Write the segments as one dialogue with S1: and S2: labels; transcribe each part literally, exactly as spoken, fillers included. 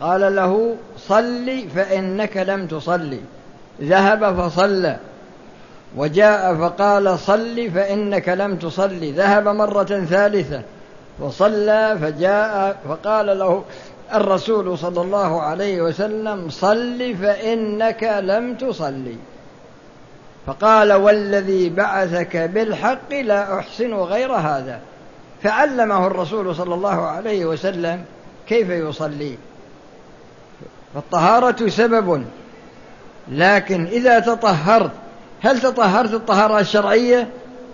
S1: قال له صل فإنك لم تصلي، ذهب فصلى، وجاء فقال صل فإنك لم تصلي، ذهب مرة ثالثة وصلى، فجاء فقال له الرسول صلى الله عليه وسلم صل فإنك لم تصلي، فقال والذي بعثك بالحق لا أحسن غير هذا، فعلمه الرسول صلى الله عليه وسلم كيف يصلي. فالطهارة سبب، لكن إذا تطهرت هل تطهرت الطهارة الشرعية؟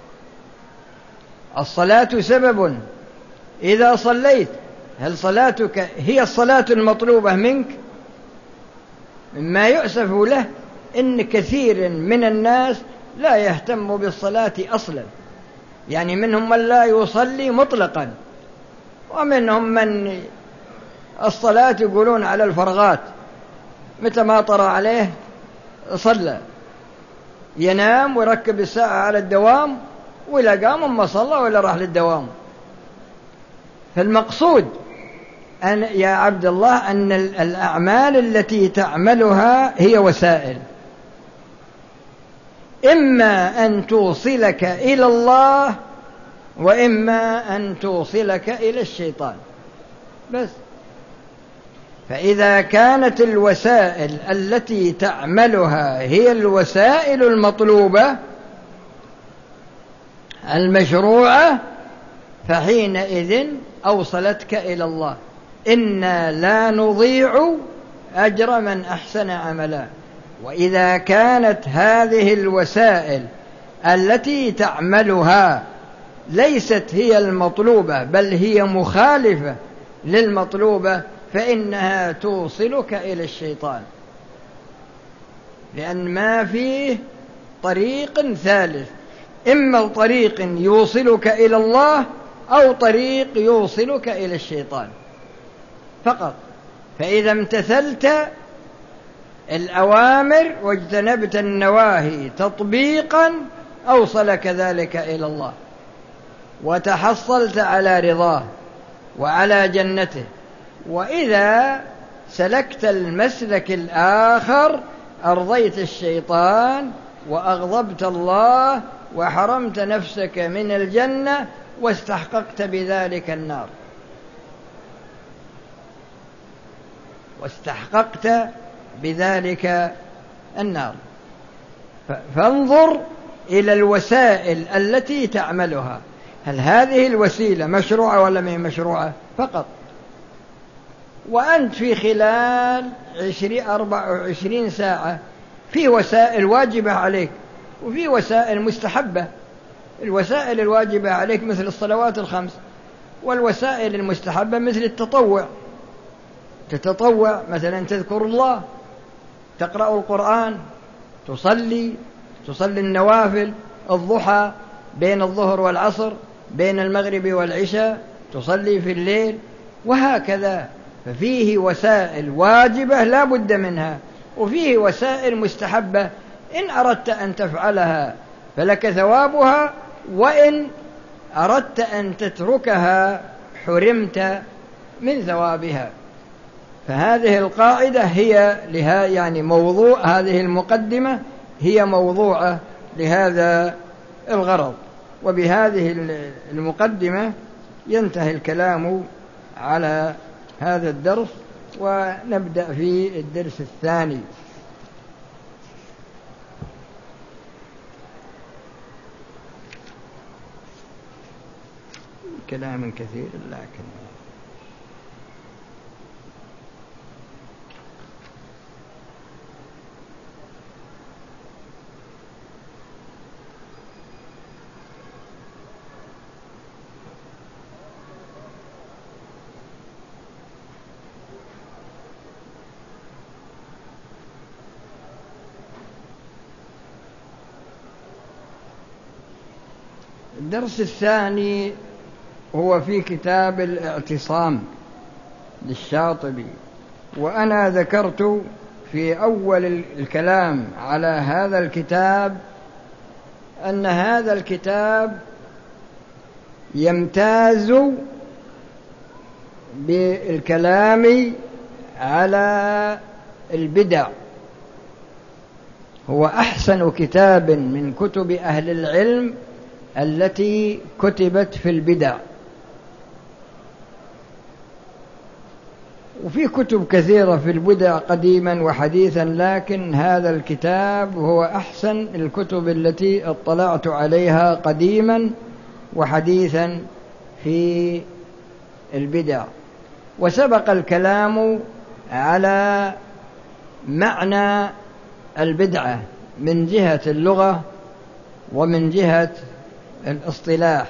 S1: الصلاة سبب، إذا صليت هل صلاتك هي الصلاة المطلوبة منك؟ مما يؤسف له إن كثير من الناس لا يهتم بالصلاة أصلا، يعني منهم من لا يصلي مطلقا، ومنهم من الصلاة يقولون على الفرغات، متى ما طرى عليه صلى، ينام ويركب الساعة على الدوام، ولا قام ما صلى ولا راح للدوام. فالمقصود أن يا عبد الله أن الأعمال التي تعملها هي وسائل، إما أن توصلك إلى الله وإما أن توصلك إلى الشيطان بس. فإذا كانت الوسائل التي تعملها هي الوسائل المطلوبة المشروعة فحينئذ أوصلتك إلى الله. إنا لا نضيع أجر من أحسن عملا. وإذا كانت هذه الوسائل التي تعملها ليست هي المطلوبة بل هي مخالفة للمطلوبة فإنها توصلك إلى الشيطان، لأن ما فيه طريق ثالث، إما طريق يوصلك إلى الله أو طريق يوصلك إلى الشيطان فقط. فإذا امتثلت الأوامر واجتنبت النواهي تطبيقا أوصلك ذلك إلى الله، وتحصلت على رضاه وعلى جنته. وإذا سلكت المسلك الآخر أرضيت الشيطان وأغضبت الله وحرمت نفسك من الجنة واستحققت بذلك النار واستحققت بذلك النار. فانظر إلى الوسائل التي تعملها، هل هذه الوسيلة مشروعة ولا ما هي مشروعة فقط. وأنت في خلال عشرين أربع وعشرين ساعة في وسائل واجبة عليك وفي وسائل مستحبة. الوسائل الواجبة عليك مثل الصلوات الخمس، والوسائل المستحبة مثل التطوع، تتطوع مثلا تذكر الله، تقرأ القرآن، تصلي تصلي النوافل، الضحى بين الظهر والعصر، بين المغرب والعشاء، تصلي في الليل، وهكذا. ففيه وسائل واجبة لا بد منها، وفيه وسائل مستحبة إن أردت أن تفعلها فلك ثوابها، وإن أردت أن تتركها حرمت من ثوابها. فهذه القاعدة هي لها يعني موضوع، هذه المقدمة هي موضوعة لهذا الغرض. وبهذه المقدمة ينتهي الكلام على هذا الدرس، ونبدأ في الدرس الثاني. كلام كثير لكن الدرس الثاني هو في كتاب الاعتصام للشاطبي. وأنا ذكرت في أول الكلام على هذا الكتاب أن هذا الكتاب يمتاز بالكلام على البدع، هو أحسن كتاب من كتب أهل العلم التي كتبت في البدع. وفي كتب كثيرة في البدع قديما وحديثا، لكن هذا الكتاب هو أحسن الكتب التي اطلعت عليها قديما وحديثا في البدع. وسبق الكلام على معنى البدعة من جهة اللغة ومن جهة الاصطلاح،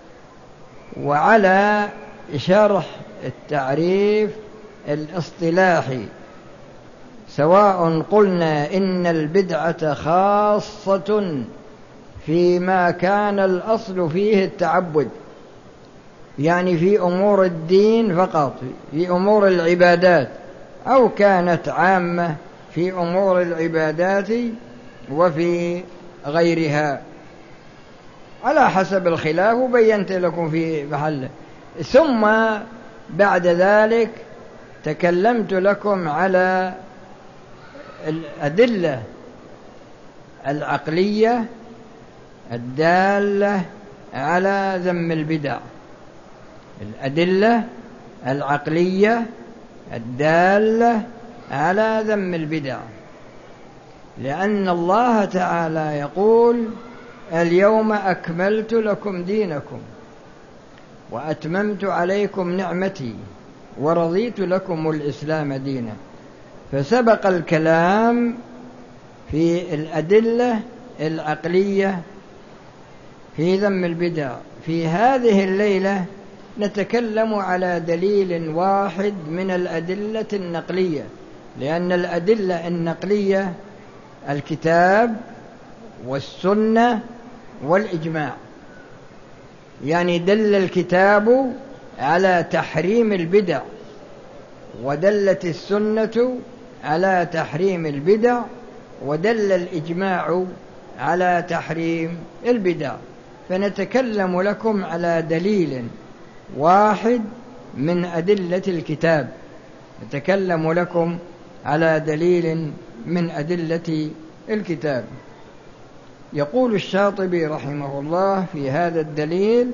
S1: وعلى شرح التعريف الاصطلاحي، سواء قلنا إن البدعة خاصة فيما كان الأصل فيه التعبد، يعني في أمور الدين فقط، في أمور العبادات، أو كانت عامة في أمور العبادات وفي غيرها على حسب الخلاف، وبينت لكم في محله. ثم بعد ذلك تكلمت لكم على الأدلة العقلية الدالة على ذم البدع، الأدلة العقلية الدالة على ذم البدع، لأن الله تعالى يقول: اليوم أكملت لكم دينكم وأتممت عليكم نعمتي ورضيت لكم الإسلام دينا. فسبق الكلام في الأدلة العقلية في ذم البدع. في هذه الليلة نتكلم على دليل واحد من الأدلة النقلية، لأن الأدلة النقلية الكتاب والسنة والإجماع. يعني دل الكتاب على تحريم البدع، ودلت السنة على تحريم البدع، ودل الإجماع على تحريم البدع. فنتكلم لكم على دليل واحد من أدلة الكتاب، نتكلم لكم على دليل من أدلة الكتاب. يقول الشاطبي رحمه الله في هذا الدليل،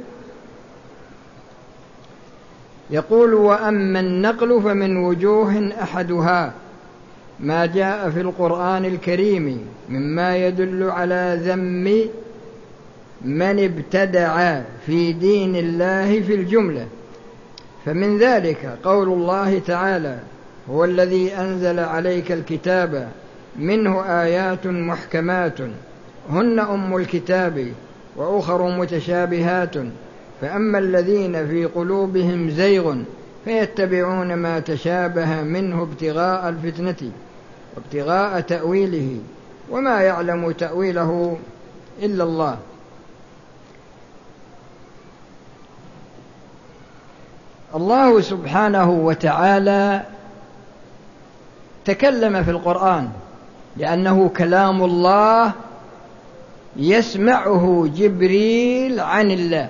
S1: يقول: وأما النقل فمن وجوه أحدها ما جاء في القرآن الكريم مما يدل على ذم من ابتدع في دين الله في الجملة. فمن ذلك قول الله تعالى: هو الذي أنزل عليك الكتاب منه آيات محكمات هن أم الكتاب وأخر متشابهات فأما الذين في قلوبهم زيغ فيتبعون ما تشابه منه ابتغاء الفتنة وابتغاء تأويله وما يعلم تأويله إلا الله. الله سبحانه وتعالى تكلم في القرآن لأنه كلام الله يسمعه جبريل عن الله،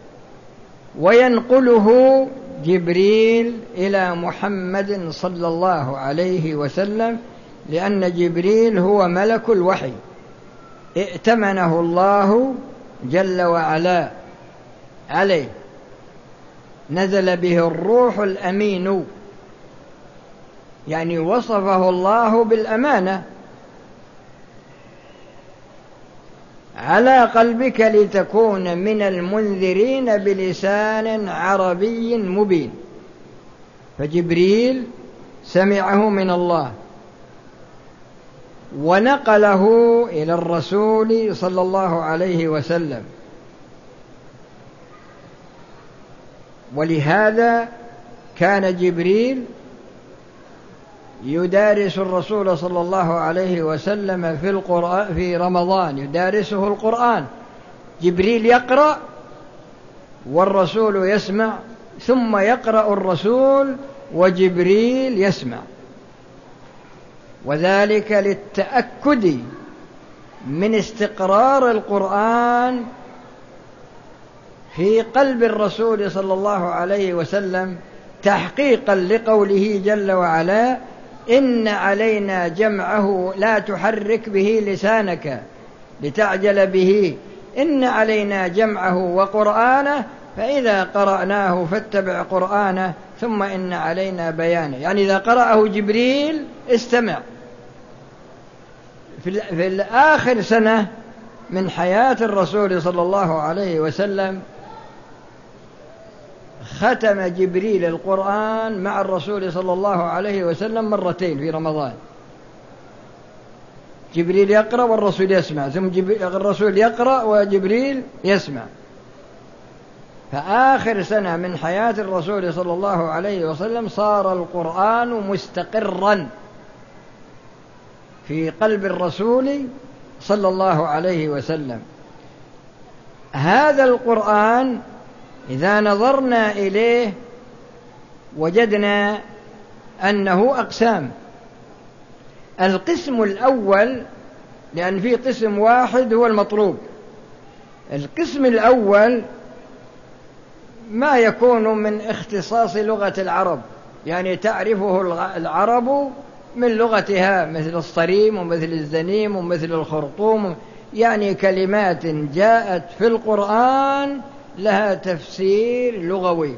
S1: وينقله جبريل إلى محمد صلى الله عليه وسلم، لأن جبريل هو ملك الوحي ائتمنه الله جل وعلا عليه، نزل به الروح الأمين، يعني وصفه الله بالأمانة على قلبك لتكون من المنذرين بلسان عربي مبين. فجبريل سمعه من الله ونقله إلى الرسول صلى الله عليه وسلم، ولهذا كان جبريل يدارس الرسول صلى الله عليه وسلم في القرآن في رمضان، يدارسه القرآن، جبريل يقرأ والرسول يسمع، ثم يقرأ الرسول وجبريل يسمع، وذلك للتأكد من استقرار القرآن في قلب الرسول صلى الله عليه وسلم تحقيقا لقوله جل وعلا: إن علينا جمعه لا تحرك به لسانك لتعجل به، إن علينا جمعه وقرآنه فإذا قرأناه فاتبع قرآنه ثم إن علينا بيانه. يعني إذا قرأه جبريل استمع. في آخر سنة من حياة الرسول صلى الله عليه وسلم ختم جبريل القرآن مع الرسول صلى الله عليه وسلم مرتين في رمضان. جبريل يقرأ والرسول يسمع، ثم الرسول يقرأ وجبريل يسمع. فآخر سنة من حياة الرسول صلى الله عليه وسلم صار القرآن مستقرا في قلب الرسول صلى الله عليه وسلم. هذا القرآن إذا نظرنا إليه وجدنا أنه أقسام. القسم الأول، لأن في قسم واحد هو المطلوب، القسم الأول ما يكون من اختصاص لغة العرب، يعني تعرفه العرب من لغتها، مثل الصريم ومثل الزنيم ومثل الخرطوم، يعني كلمات جاءت في القرآن لها تفسير لغوي.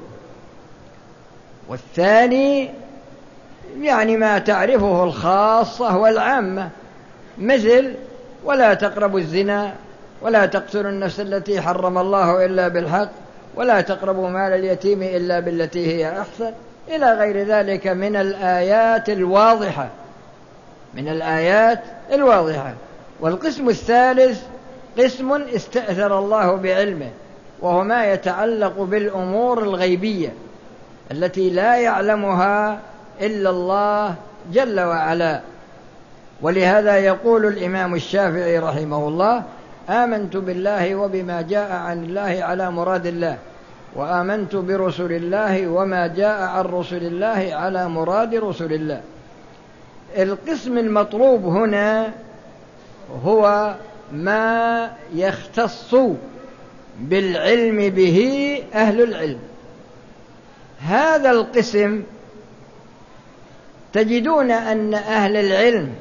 S1: والثاني يعني ما تعرفه الخاصة والعامة، مثل ولا تقربوا الزنا، ولا تقتلوا النفس التي حرم الله إلا بالحق، ولا تقربوا مال اليتيم إلا بالتي هي أحسن، إلى غير ذلك من الآيات الواضحة من الآيات الواضحة. والقسم الثالث قسم استأثر الله بعلمه، وهو ما يتعلق بالأمور الغيبية التي لا يعلمها إلا الله جل وعلا. ولهذا يقول الإمام الشافعي رحمه الله: آمنت بالله وبما جاء عن الله على مراد الله، وآمنت برسل الله وما جاء عن رسل الله على مراد رسل الله. القسم المطلوب هنا هو ما يختص بالعلم به أهل العلم. هذا القسم تجدون أن أهل العلم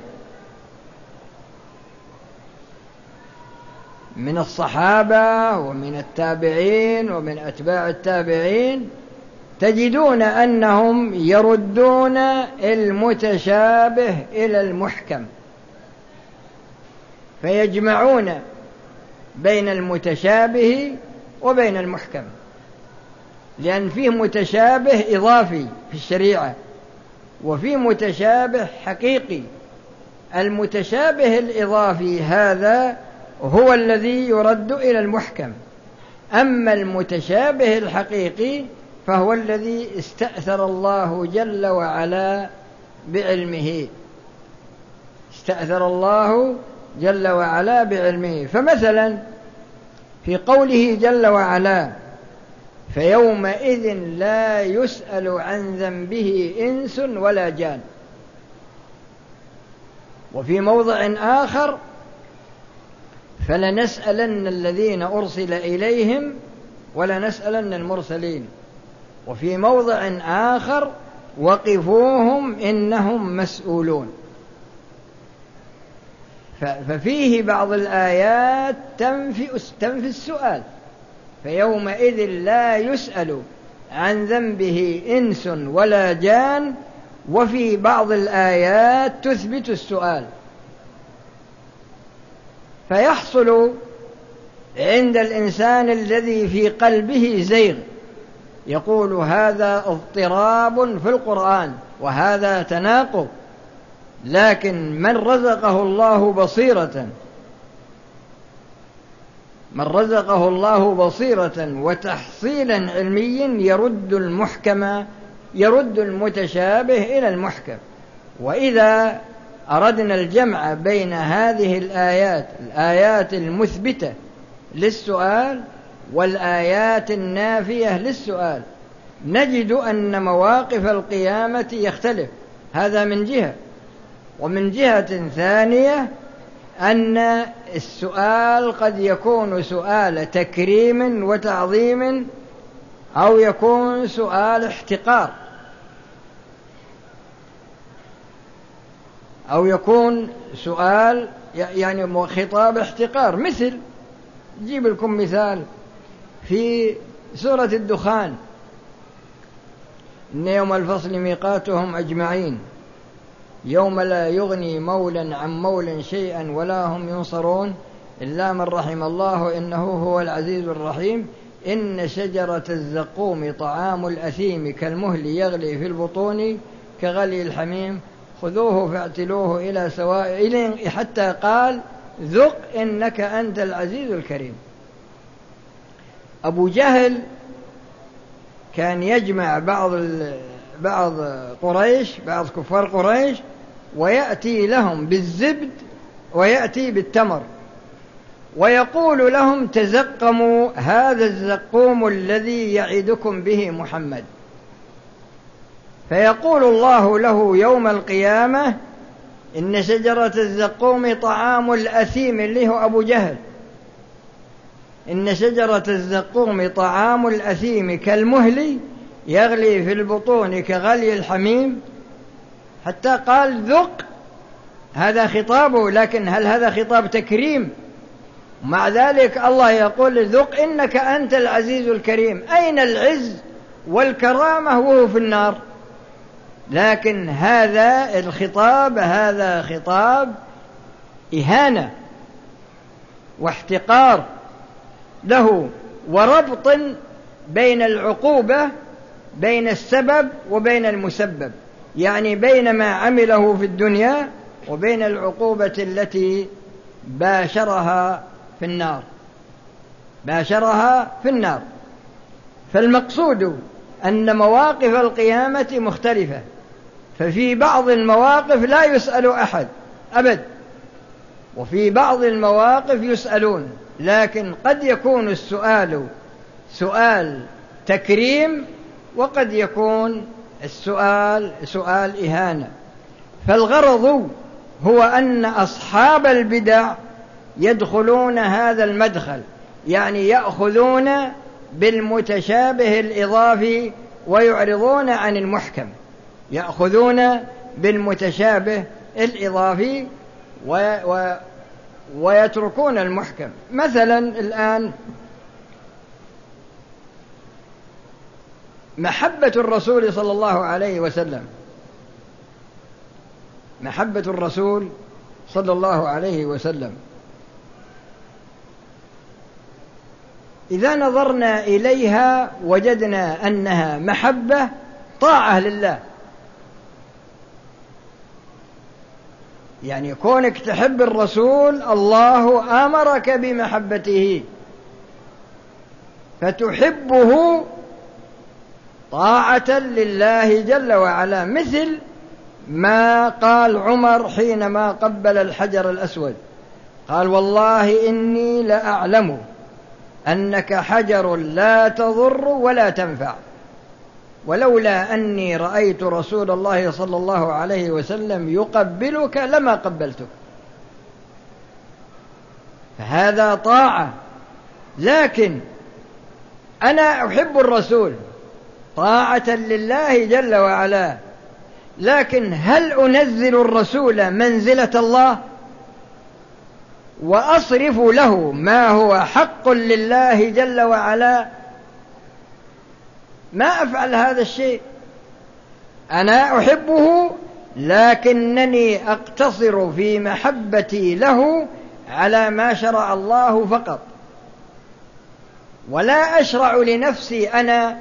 S1: من الصحابة ومن التابعين ومن أتباع التابعين تجدون أنهم يردون المتشابه إلى المحكم، فيجمعون بين المتشابه وبين المحكم، لأن فيه متشابه إضافي في الشريعة وفيه متشابه حقيقي. المتشابه الإضافي هذا هو الذي يرد إلى المحكم، أما المتشابه الحقيقي فهو الذي استأثر الله جل وعلا بعلمه استأثر الله جل وعلا بعلمه. فمثلا في قوله جل وعلا: فيومئذ لا يسأل عن ذنبه إنس ولا جان. وفي موضع آخر: فلنسألن الذين أرسل إليهم ولنسألن المرسلين. وفي موضع آخر: وقفوهم إنهم مسؤولون. ففيه بعض الآيات تنفي السؤال: فيومئذ لا يسأل عن ذنبه إنس ولا جان، وفي بعض الآيات تثبت السؤال. فيحصل عند الإنسان الذي في قلبه زيغ يقول هذا اضطراب في القرآن وهذا تناقض. لكن من رزقه الله بصيرة من رزقه الله بصيرة وتحصيلا علميا يرد المحكم يرد المتشابه إلى المحكم. وإذا أردنا الجمع بين هذه الآيات الآيات المثبتة للسؤال والآيات النافية للسؤال نجد أن مواقف القيامة يختلف. هذا من جهة. ومن جهة ثانية أن السؤال قد يكون سؤال تكريم وتعظيم أو يكون سؤال احتقار. أو يكون سؤال يعني خطاب احتقار. مثل جيب لكم مثال في سورة الدخان: إن يوم الفصل ميقاتهم أجمعين يوم لا يغني مولا عن مولا شيئا ولا هم ينصرون إلا من رحم الله إنه هو العزيز الرحيم إن شجرة الزقوم طعام الأثيم كالمهل يغلي في البطون كغلي الحميم خذوه فاعتلوه إلى سواء إلين حتى قال ذق إنك أنت العزيز الكريم. أبو جهل كان يجمع بعض بعض قريش بعض كفار قريش ويأتي لهم بالزبد ويأتي بالتمر ويقول لهم تزقموا هذا الزقوم الذي يعدكم به محمد، فيقول الله له يوم القيامة إن شجرة الزقوم طعام الأثيم اللي هو أبو جهل، إن شجرة الزقوم طعام الأثيم كالمهل يغلي في البطون كغلي الحميم، حتى قال ذق. هذا خطابه، لكن هل هذا خطاب تكريم؟ مع ذلك الله يقول ذق إنك أنت العزيز الكريم. أين العز والكرامة وهو في النار؟ لكن هذا الخطاب هذا خطاب إهانة واحتقار له، وربط بين العقوبة بين السبب وبين المسبب، يعني بين ما عمله في الدنيا وبين العقوبة التي باشرها في النار باشرها في النار. فالمقصود أن مواقف القيامة مختلفة، ففي بعض المواقف لا يسأل أحد أبد، وفي بعض المواقف يسألون، لكن قد يكون السؤال سؤال تكريم وقد يكون السؤال سؤال إهانة. فالغرض هو أن أصحاب البدع يدخلون هذا المدخل، يعني يأخذون بالمتشابه الإضافي ويعرضون عن المحكم، يأخذون بالمتشابه الإضافي و و ويتركون المحكم. مثلا الآن محبة الرسول صلى الله عليه وسلم، محبة الرسول صلى الله عليه وسلم إذا نظرنا إليها وجدنا أنها محبة طاعة لله. يعني كونك تحب الرسول الله أمرك بمحبته فتحبه طاعة لله جل وعلا، مثل ما قال عمر حينما قبل الحجر الأسود قال والله إني لأعلم أنك حجر لا تضر ولا تنفع، ولولا أني رأيت رسول الله صلى الله عليه وسلم يقبلك لما قبلتك. فهذا طاعة. لكن أنا أحب الرسول طاعة لله جل وعلا، لكن هل أنزل الرسول منزلة الله وأصرف له ما هو حق لله جل وعلا؟ ما أفعل هذا الشيء. أنا أحبه لكنني أقتصر في محبتي له على ما شرع الله فقط، ولا أشرع لنفسي أنا،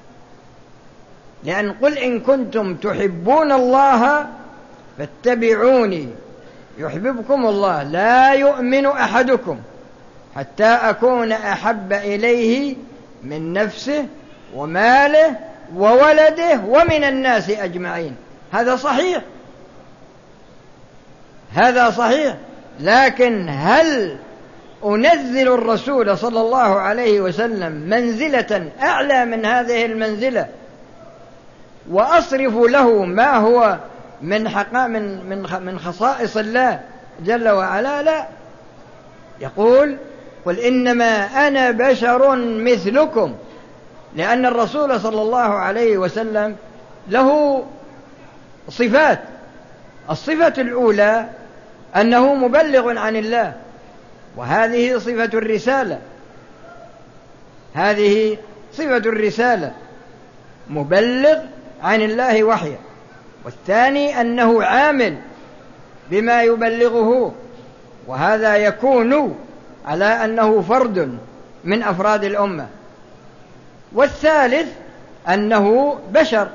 S1: لأن قل إن كنتم تحبون الله فاتبعوني يحببكم الله لا يؤمن أحدكم حتى أكون أحب إليه من نفسه وماله وولده ومن الناس أجمعين. هذا صحيح، هذا صحيح. لكن هل أنزل الرسول صلى الله عليه وسلم منزلة أعلى من هذه المنزلة وأصرف له ما هو من حقا من من من خصائص الله جل وعلا؟ لا. يقول قل إنما أنا بشر مثلكم، لأن الرسول صلى الله عليه وسلم له صفات الصفة الأولى أنه مبلغ عن الله، وهذه صفة الرسالة، هذه صفة الرسالة، مبلغ عن الله وحيا. والثاني أنه عامل بما يبلغه، وهذا يكون على أنه فرد من أفراد الأمة. والثالث أنه بشر،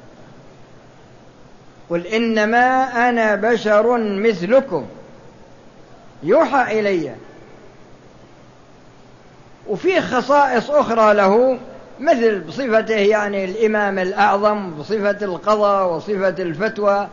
S1: قل إنما أنا بشر مثلكم يوحى إلي. وفيه خصائص أخرى له، مثل بصفته يعني الإمام الأعظم، بصفة القضاء وصفة الفتوى.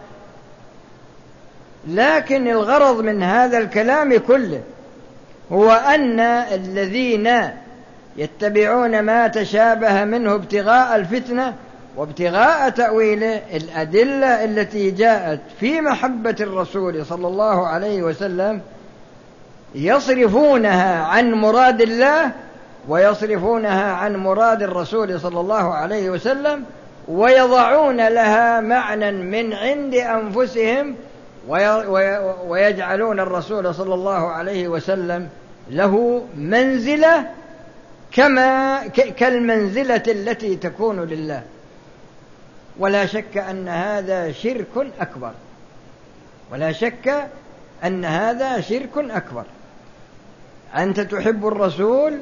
S1: لكن الغرض من هذا الكلام كله هو أن الذين يتبعون ما تشابه منه ابتغاء الفتنة وابتغاء تأويله، الأدلة التي جاءت في محبة الرسول صلى الله عليه وسلم يصرفونها عن مراد الله ويصرفونها عن مراد الرسول صلى الله عليه وسلم، ويضعون لها معنى من عند أنفسهم، ويجعلون الرسول صلى الله عليه وسلم له منزلة كما كالمنزلة التي تكون لله. ولا شك أن هذا شرك أكبر، ولا شك أن هذا شرك أكبر. أنت تحب الرسول،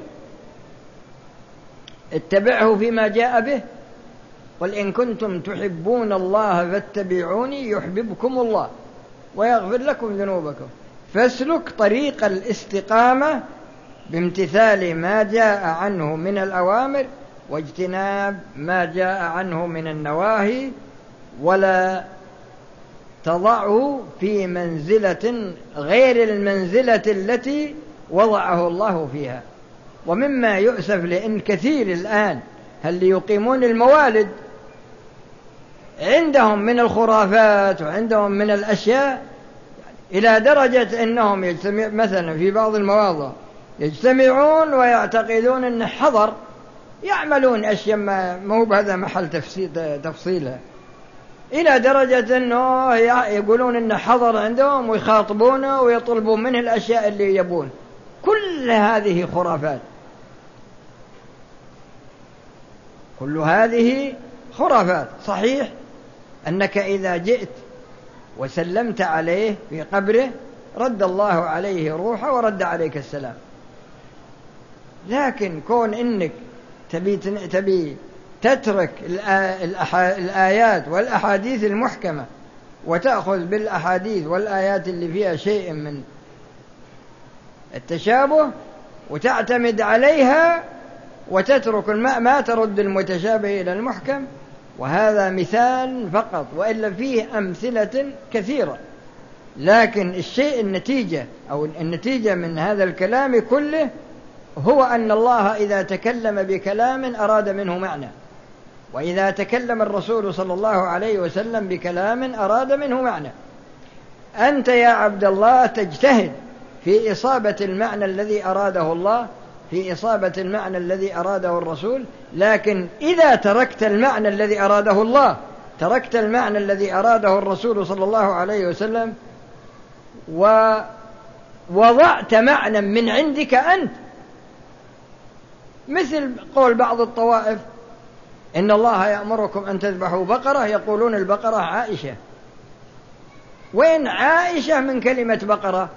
S1: اتبعه فيما جاء به، قل إن كنتم تحبون الله فاتبعوني يحببكم الله ويغفر لكم ذنوبكم. فاسلك طريق الاستقامة بامتثال ما جاء عنه من الأوامر واجتناب ما جاء عنه من النواهي، ولا تضعه في منزلة غير المنزلة التي وضعه الله فيها. ومما يؤسف لأن كثير الآن هل يقيمون الموالد عندهم من الخرافات وعندهم من الأشياء، إلى درجة أنهم يجتمع مثلا في بعض المواضع يجتمعون ويعتقدون أن حضر، يعملون أشياء ما مو بهذا محل تفصيلها، إلى درجة أنه يقولون أن حضر عندهم ويخاطبونه ويطلبون منه الأشياء اللي يبون. كل هذه خرافات، كل هذه خرافات. صحيح أنك إذا جئت وسلمت عليه في قبره رد الله عليه روحه ورد عليك السلام، لكن كون إنك تبي, تبي تترك الآيات والأحاديث المحكمة وتأخذ بالأحاديث والآيات اللي فيها شيء من التشابه وتعتمد عليها وتترك الماء ما ترد المتشابه إلى المحكم، وهذا مثال فقط، وإلا فيه أمثلة كثيرة. لكن الشيء النتيجة أو النتيجة من هذا الكلام كله هو أن الله إذا تكلم بكلام أراد منه معنى، وإذا تكلم الرسول صلى الله عليه وسلم بكلام أراد منه معنى. أنت يا عبد الله تجتهد في إصابة المعنى الذي أراده الله، في إصابة المعنى الذي أراده الرسول، لكن إذا تركت المعنى الذي أراده الله، تركت المعنى الذي أراده الرسول صلى الله عليه وسلم ووضعت معنى من عندك أنت، مثل قول بعض الطوائف إن الله يأمركم أن تذبحوا بقرة، يقولون البقرة عائشة. وين عائشة من كلمة بقرة؟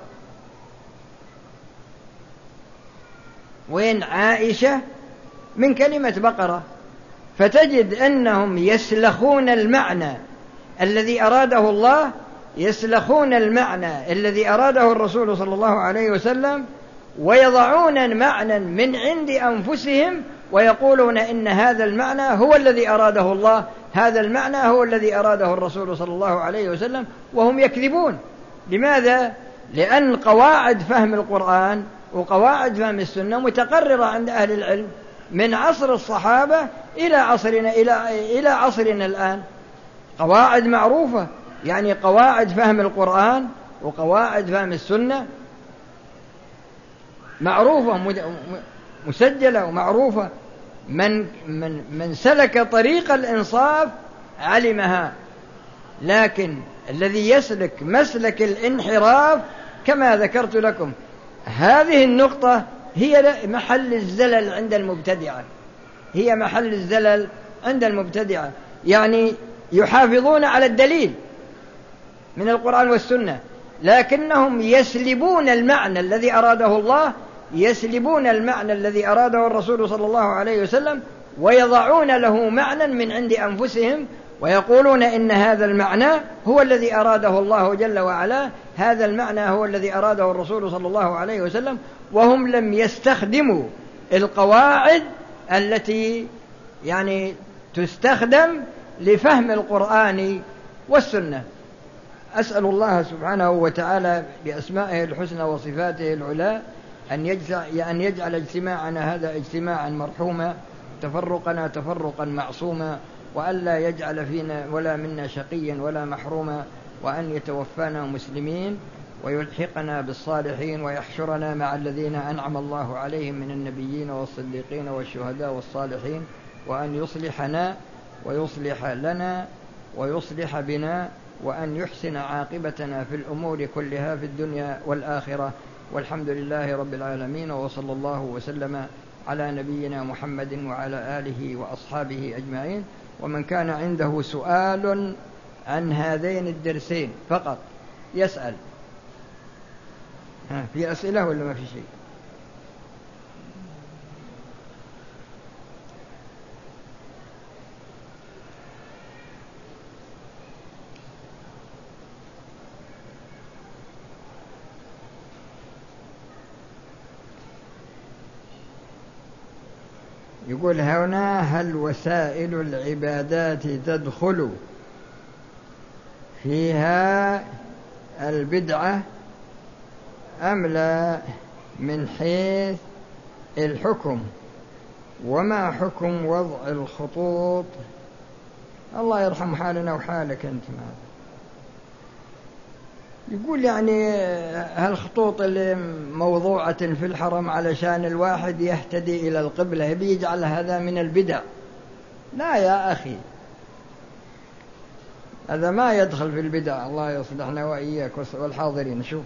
S1: وين عائشة من كلمة بقرة؟ فتجد أنهم يسلخون المعنى الذي أراده الله، يسلخون المعنى الذي أراده الرسول صلى الله عليه وسلم، ويضعون معنى من عند أنفسهم ويقولون إن هذا المعنى هو الذي أراده الله، هذا المعنى هو الذي أراده الرسول صلى الله عليه وسلم، وهم يكذبون. لماذا؟ لأن قواعد فهم القرآن وقواعد فهم السنة متقررة عند أهل العلم من عصر الصحابة إلى عصرنا إلى إلى عصرنا الآن، قواعد معروفة، يعني قواعد فهم القرآن وقواعد فهم السنة معروفة مسجلة ومعروفة. من من من سلك طريق الإنصاف علمها. لكن الذي يسلك مسلك الانحراف كما ذكرت لكم. هذه النقطة هي محل الزلل عند المبتدعة، هي محل الزلل عند المبتدعة. يعني يحافظون على الدليل من القرآن والسنة، لكنهم يسلبون المعنى الذي أراده الله، يسلبون المعنى الذي أراده الرسول صلى الله عليه وسلم، ويضعون له معنى من عند أنفسهم، ويقولون إن هذا المعنى هو الذي أراده الله جل وعلا، هذا المعنى هو الذي أراده الرسول صلى الله عليه وسلم، وهم لم يستخدموا القواعد التي يعني تستخدم لفهم القرآن والسنة. أسأل الله سبحانه وتعالى بأسمائه الحسنى وصفاته العلى أن يجعل, أن يجعل اجتماعنا هذا اجتماعا مرحوما، تفرقنا تفرقا معصوما، وألا يجعل فينا ولا منا شقيا ولا محروما، وأن يتوفانا مسلمين ويلحقنا بالصالحين، ويحشرنا مع الذين أنعم الله عليهم من النبيين والصديقين والشهداء والصالحين، وأن يصلحنا ويصلح لنا ويصلح بنا، وأن يحسن عاقبتنا في الأمور كلها في الدنيا والآخرة. والحمد لله رب العالمين، وصلى الله وسلم على نبينا محمد وعلى آله وأصحابه أجمعين. ومن كان عنده سؤال عن هذين الدرسين فقط يسأل. ها، في أسئلة ولا ما في شيء؟ يقول هنا: هل وسائل العبادات تدخل فيها البدعة أم لا، من حيث الحكم، وما حكم وضع الخطوط؟ الله يرحم حالنا وحالك أنت معه. يقول يعني هالخطوط اللي موضوعة في الحرم علشان الواحد يهتدي إلى القبلة يبي يجعل هذا من البدع. لا يا أخي، هذا ما يدخل في البدع. الله يصلحنا وإياك والحاضرين. شوف،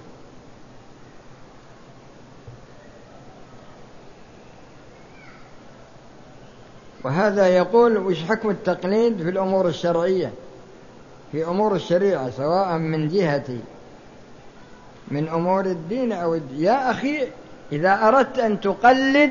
S1: وهذا يقول: وش حكم التقليد في الأمور الشرعية، في أمور الشريعة، سواء من جهتي من أمور الدين أو الدين؟ يا أخي، إذا أردت أن تقلد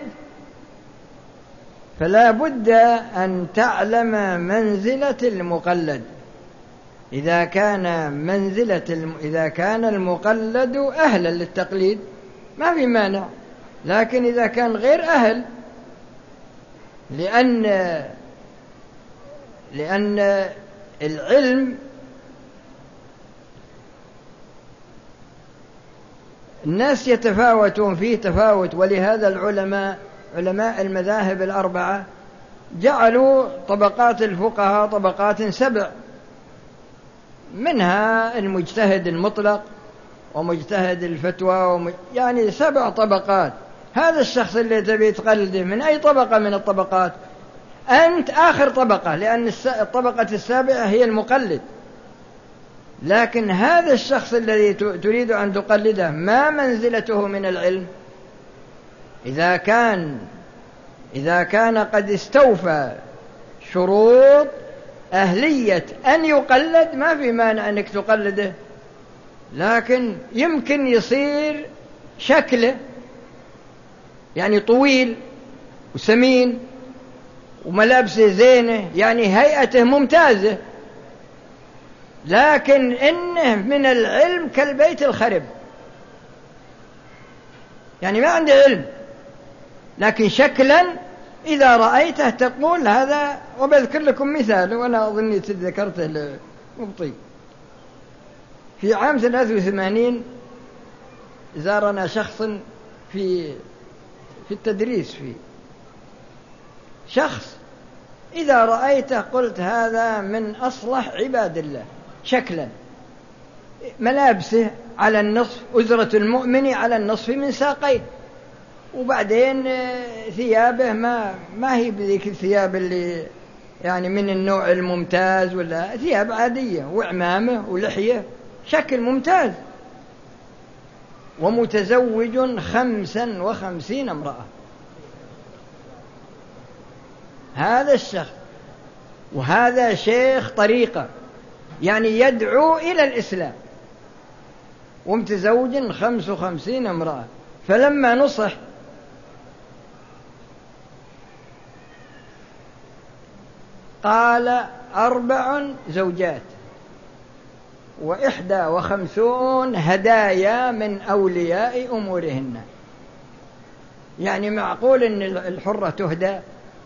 S1: فلا بد أن تعلم منزلة المقلد. إذا كان منزلة الم... إذا كان المقلد أهلا للتقليد ما في مانع، لكن إذا كان غير أهل، لأن لأن العلم الناس يتفاوتون فيه تفاوت، ولهذا العلماء علماء المذاهب الأربعة جعلوا طبقات الفقهاء طبقات سبع، منها المجتهد المطلق ومجتهد الفتوى وم... يعني سبع طبقات. هذا الشخص اللي تبي تقلده من أي طبقة من الطبقات؟ أنت آخر طبقة، لأن الطبقة السابعة هي المقلد. لكن هذا الشخص الذي تريد أن تقلده ما منزلته من العلم؟ إذا كان إذا كان قد استوفى شروط أهلية أن يقلد ما في مانع أنك تقلده، لكن يمكن يصير شكله يعني طويل وسمين وملابسه زينة، يعني هيئته ممتازة، لكن إنه من العلم كالبيت الخرب، يعني ما عنده علم، لكن شكلا إذا رأيته تقول هذا. وبذكر لكم مثال، وأنا أظني ذكرته مبطي. في عام ثلاثة وثمانين زارنا شخص في في التدريس فيه، شخص إذا رأيته قلت هذا من أصلح عباد الله شكلا، ملابسه على النصف، أزرة المؤمن على النصف من ساقيه، وبعدين ثيابه ما ما هي بذيك الثياب اللي يعني من النوع الممتاز، ولا ثياب عادية وعمامة ولحية شكل ممتاز، ومتزوج خمسا وخمسين امرأة. هذا الشخص، وهذا شيخ طريقة يعني يدعو إلى الإسلام، ومتزوج خمس وخمسين امرأة. فلما نصح قال أربع زوجات وإحدى وخمسون هدايا من أولياء أمورهن. يعني معقول أن الحرة تهدى؟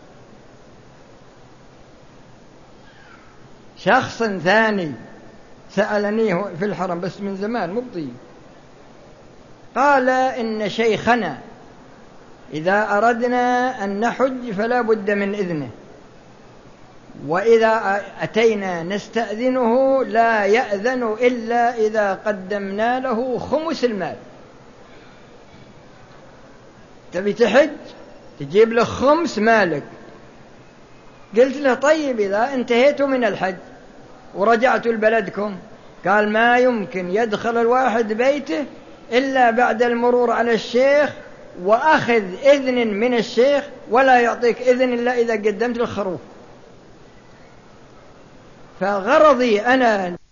S1: شخص ثاني سألني في الحرم بس من زمان مبطي، قال إن شيخنا إذا أردنا أن نحج فلا بد من إذنه، وإذا أتينا نستأذنه لا يأذن إلا إذا قدمنا له خمس المال. تبي تحج تجيب له خمس مالك. قلت له طيب إذا انتهيتوا من الحج ورجعتوا لبلدكم؟ قال ما يمكن يدخل الواحد بيته إلا بعد المرور على الشيخ وأخذ إذن من الشيخ، ولا يعطيك إذن إلا إذا قدمت له خروف. فغرضي أنا